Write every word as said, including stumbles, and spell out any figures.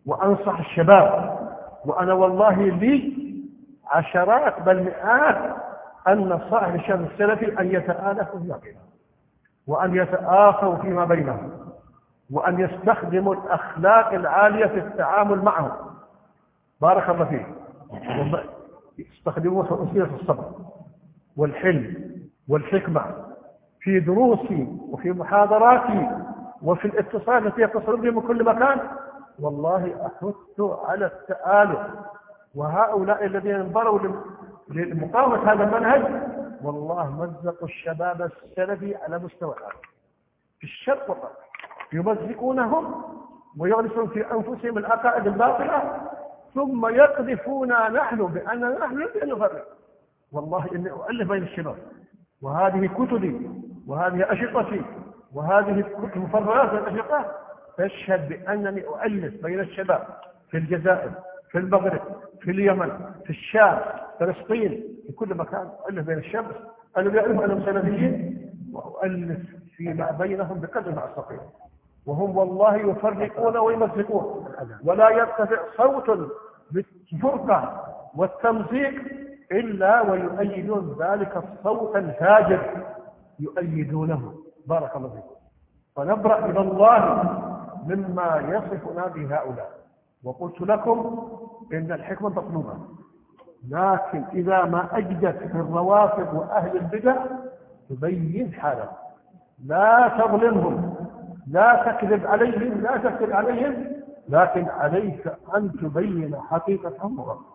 وأنصح الشباب، وأنا والله لي عشرات بل مئات أن نصائح للشباب السلفي أن يتآلفوا فيما بينهم، وأن يتآخوا فيما بينهم، وأن يستخدموا الأخلاق العالية في التعامل معهم. بارك الله فيك. يستخدموا وسيلة الصبر والحلم والحكمة في دروسي وفي محاضراتي وفي الاتصال التي يتصلون بهم من كل مكان. والله أحث على التآلف، وهؤلاء الذين انبروا لمقاومة هذا المنهج والله مزقوا الشباب السلفي على مستوى العالم في الشرق والغرب، يمزقونهم ويغرسون في أنفسهم العقائد الباطلة، ثم يقذفونا نحن بأننا نحن لا نفرق. والله إني أؤلف بين الشباب، وهذه كتبي وهذه أشرطتي وهذه المفرغات والأشرطة تشهد بأنني أؤلف بين الشباب في الجزائر، في المغرب، في اليمن، في الشام، فلسطين، في كل مكان. أؤلف بين الشباب الذين يعرفوا أنهم سلفيين، وأؤلف فيما بينهم بقدر ما أستطيع. وهم والله يفرقون ويمزقون، ولا يرتفع صوت بالفرقة والتمزيق إلا ويؤيدون ذلك الصوت الفاجر، يؤيدونه. بارك الله فيكم. فنبرأ إلى الله مما يصفنا به هؤلاء. وقلت لكم إن الحكمة مطلوبة، لكن إذا ما أجدت في الروافض وأهل البدع تبين حالهم، لا تظلمهم، لا تكذب عليهم، لا تكذب عليهم، لكن عليك أن تبين حقيقتهم.